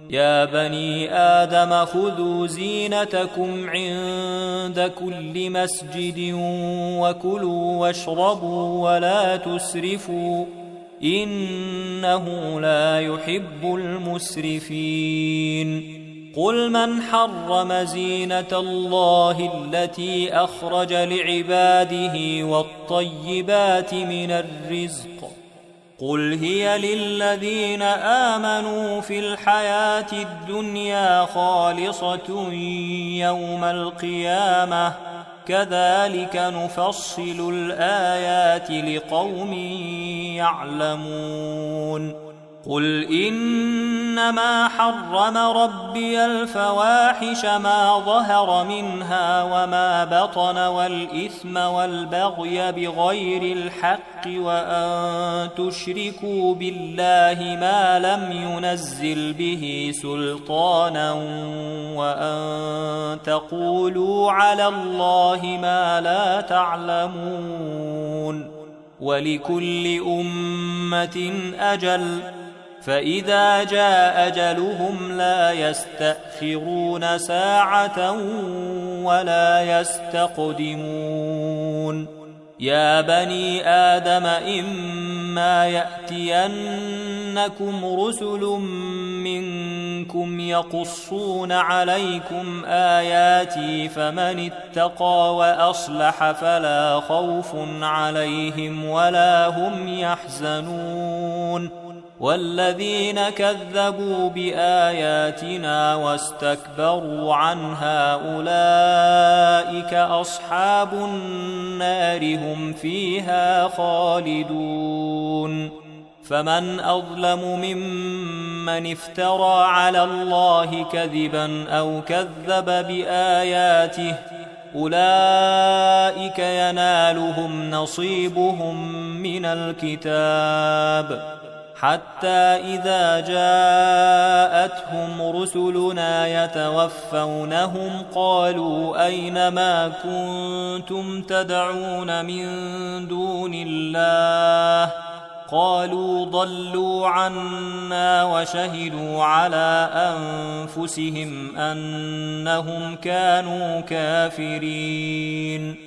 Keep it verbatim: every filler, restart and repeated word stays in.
يا بني آدم خذوا زينتكم عند كل مسجد وكلوا واشربوا ولا تسرفوا إنه لا يحب المسرفين قل من حرم زينة الله التي أخرج لعباده والطيبات من الرزق قل هي للذين آمنوا في الحياة الدنيا خالصة يوم القيامة كذلك نفصل الآيات لقوم يعلمون قل إنما حرم ربي الفواحش ما ظهر منها وما بطن والإثم والبغي بغير الحق وأن تشركوا بالله ما لم ينزل به سلطانا وأن تقولوا على الله ما لا تعلمون ولكل أمة أجل فإذا جاء أجلهم لا يستأخرون ساعة ولا يستقدمون يا بني آدم إما يأتينكم رسل منكم يقصون عليكم آياتي فمن اتقى وأصلح فلا خوف عليهم ولا هم يحزنون والذين كذبوا بآياتنا واستكبروا عنها أولئك أصحاب النار هم فيها خالدون فمن أظلم ممن افترى على الله كذبا أو كذب بآياته أولئك ينالهم نصيبهم من الكتاب حتى إذا جاءتهم رسلنا يتوفونهم قالوا أين ما كنتم تدعون من دون الله قالوا ضلوا عنا وشهدوا على أنفسهم أنهم كانوا كافرين